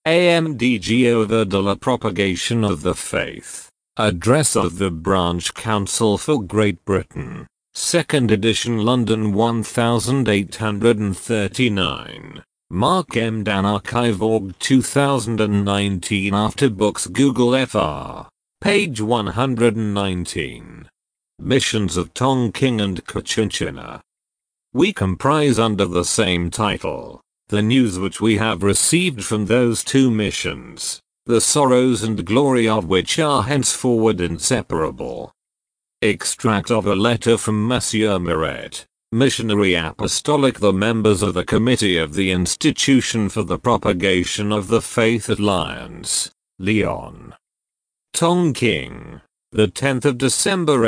AMDGO de la Propagation of the Faith. Address of the Branch Council for Great Britain. 2nd edition, London 1839. Mark M. Dan, Archive.org 2019. After Books, Google FR. Page 119. Missions of Tonking and Cochinchina. We comprise under the same title the news which we have received from those two missions, the sorrows and glory of which are henceforward inseparable. Extract of a letter from Monsieur Miret, Missionary Apostolic, the members of the Committee of the Institution for the Propagation of the Faith at Lyons, Lyon. Tonking, the 10th of December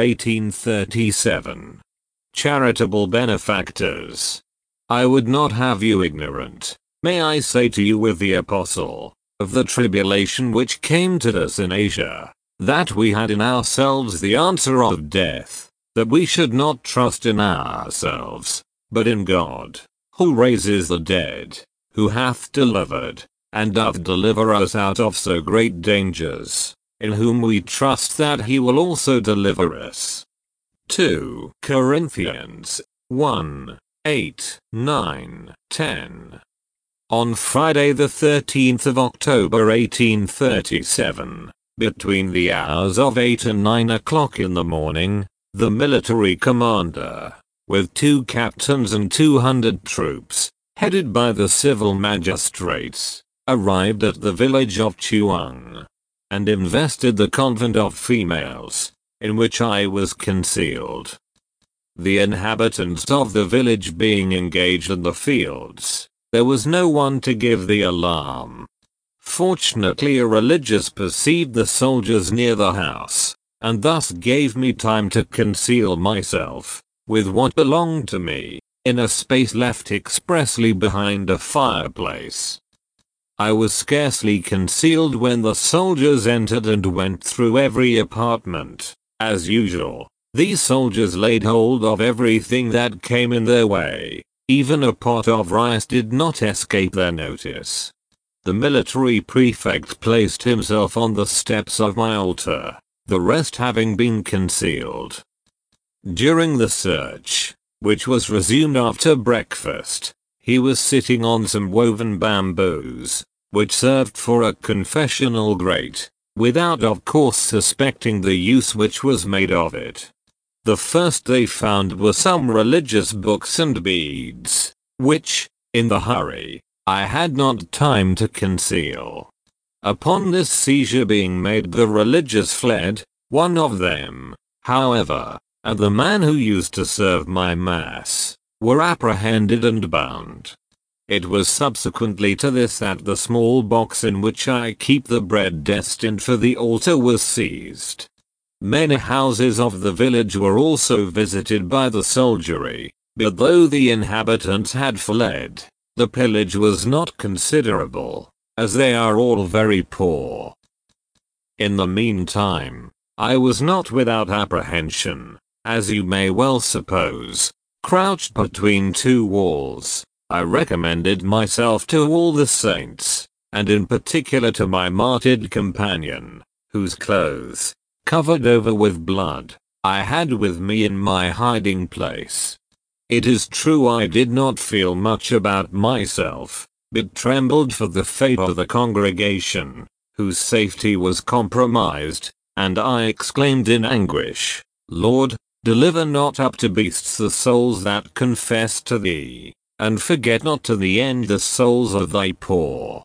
1837. Charitable benefactors, I would not have you ignorant, may I say to you with the apostle, of the tribulation which came to us in Asia, that we had in ourselves the answer of death, that we should not trust in ourselves, but in God, who raises the dead, who hath delivered, and doth deliver us out of so great dangers, in whom we trust that he will also deliver us. 2 Corinthians 1, 8, 9, 10. On Friday the 13th of October 1837, between the hours of 8 and 9 o'clock in the morning, the military commander, with 2 captains and 200 troops, headed by the civil magistrates, arrived at the village of Chuang, and invested the convent of females, in which I was concealed. The inhabitants of the village being engaged in the fields, there was no one to give the alarm. Fortunately, a religious perceived the soldiers near the house, and thus gave me time to conceal myself, with what belonged to me, in a space left expressly behind a fireplace. I was scarcely concealed when the soldiers entered and went through every apartment. As usual, these soldiers laid hold of everything that came in their way. Even a pot of rice did not escape their notice. The military prefect placed himself on the steps of my altar, the rest having been concealed. During the search, which was resumed after breakfast, he was sitting on some woven bamboos, which served for a confessional grate, without of course suspecting the use which was made of it. The first they found were some religious books and beads, which, in the hurry, I had not time to conceal. Upon this seizure being made, the religious fled, one of them, however, and the man who used to serve my mass, were apprehended and bound. It was subsequently to this that the small box in which I keep the bread destined for the altar was seized. Many houses of the village were also visited by the soldiery, but though the inhabitants had fled, the pillage was not considerable, as they are all very poor. In the meantime, I was not without apprehension, as you may well suppose. Crouched between 2 walls, I recommended myself to all the saints, and in particular to my martyred companion, whose clothes, covered over with blood, I had with me in my hiding place. It is true I did not feel much about myself, but trembled for the fate of the congregation, whose safety was compromised, and I exclaimed in anguish, Lord, deliver not up to beasts the souls that confess to thee, and forget not to the end the souls of thy poor.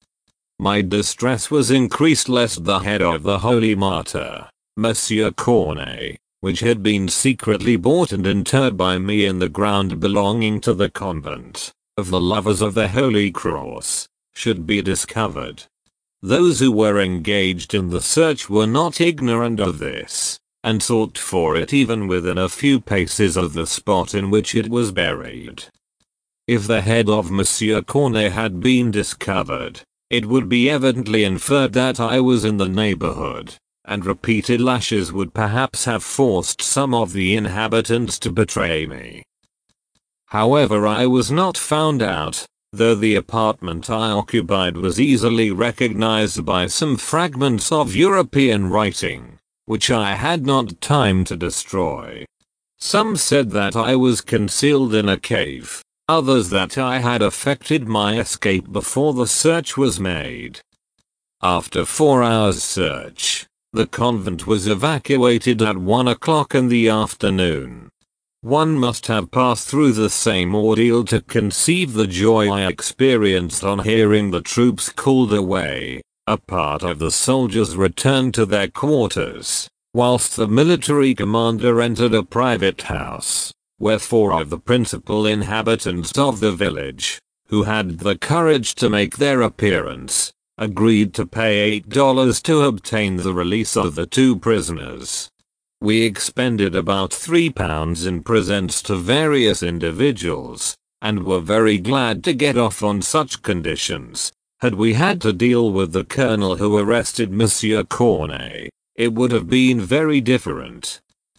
My distress was increased lest the head of the holy martyr, Monsieur Cornet, which had been secretly bought and interred by me in the ground belonging to the convent of the Lovers of the Holy Cross, should be discovered. Those who were engaged in the search were not ignorant of this, and sought for it even within a few paces of the spot in which it was buried. If the head of Monsieur Cornet had been discovered, it would be evidently inferred that I was in the neighborhood, and repeated lashes would perhaps have forced some of the inhabitants to betray me. However, I was not found out, though the apartment I occupied was easily recognized by some fragments of European writing, which I had not time to destroy. Some said that I was concealed in a cave, others that I had effected my escape before the search was made. After 4 hours search, the convent was evacuated at 1 o'clock in the afternoon. One must have passed through the same ordeal to conceive the joy I experienced on hearing the troops called away. A part of the soldiers returned to their quarters, whilst the military commander entered a private house, where 4 of the principal inhabitants of the village, who had the courage to make their appearance, agreed to pay $8 to obtain the release of the 2 prisoners. We expended about £3 in presents to various individuals, and were very glad to get off on such conditions. Had we had to deal with the colonel who arrested Monsieur Cornet, it would have been very different.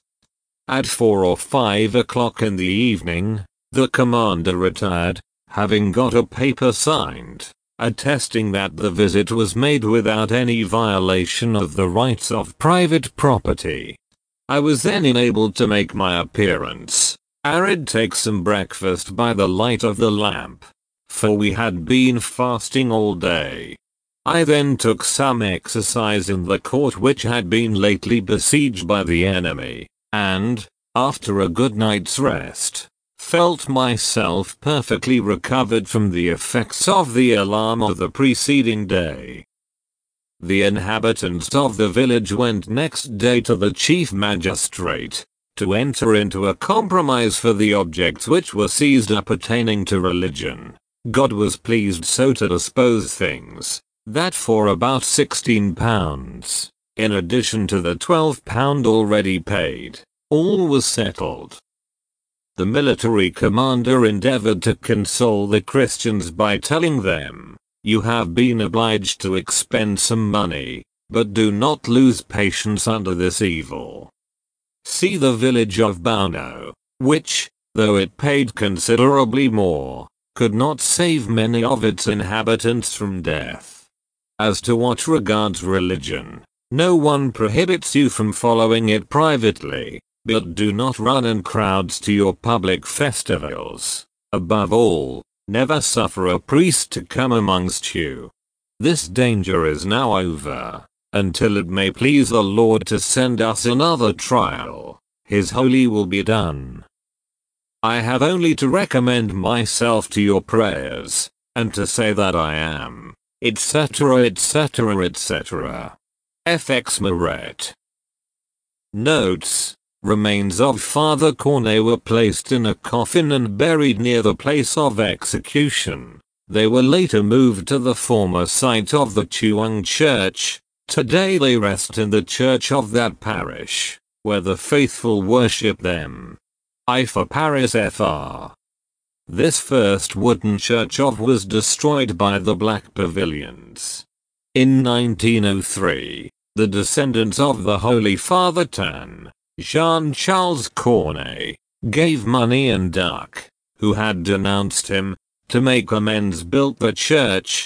At 4 or 5 o'clock in the evening, the commander retired, having got a paper signed, attesting that the visit was made without any violation of the rights of private property. I was then enabled to make my appearance, and take some breakfast by the light of the lamp, for we had been fasting all day. I then took some exercise in the court which had been lately besieged by the enemy, and, after a good night's rest, felt myself perfectly recovered from the effects of the alarm of the preceding day. The inhabitants of the village went next day to the chief magistrate, to enter into a compromise for the objects which were seized appertaining to religion. God was pleased so to dispose things, that for about £16, in addition to the £12 already paid, all was settled. The military commander endeavored to console the Christians by telling them, "You have been obliged to expend some money, but do not lose patience under this evil." See the village of Bauno, which, though it paid considerably more, could not save many of its inhabitants from death. As to what regards religion, no one prohibits you from following it privately, but do not run in crowds to your public festivals. Above all, never suffer a priest to come amongst you. This danger is now over, until it may please the Lord to send us another trial. His holy will be done. I have only to recommend myself to your prayers, and to say that I am, etc., etc., etc. F.X. Maret. Notes: remains of Father Cornet were placed in a coffin and buried near the place of execution. They were later moved to the former site of the Chuang Church. Today they rest in the church of that parish, where the faithful worship them. I for Paris Fr. This first wooden church was destroyed by the Black Pavilions. In 1903, the descendants of the Holy Father Tan, Jean-Charles Cornet, gave money and Duck, who had denounced him, to make amends, built the church.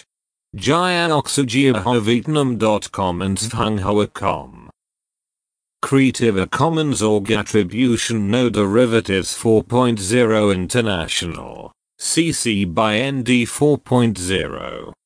jiaoxujiahovietnam.com and svhunghoa.com. Creative Commons Org Attribution No Derivatives 4.0 International, CC by ND 4.0.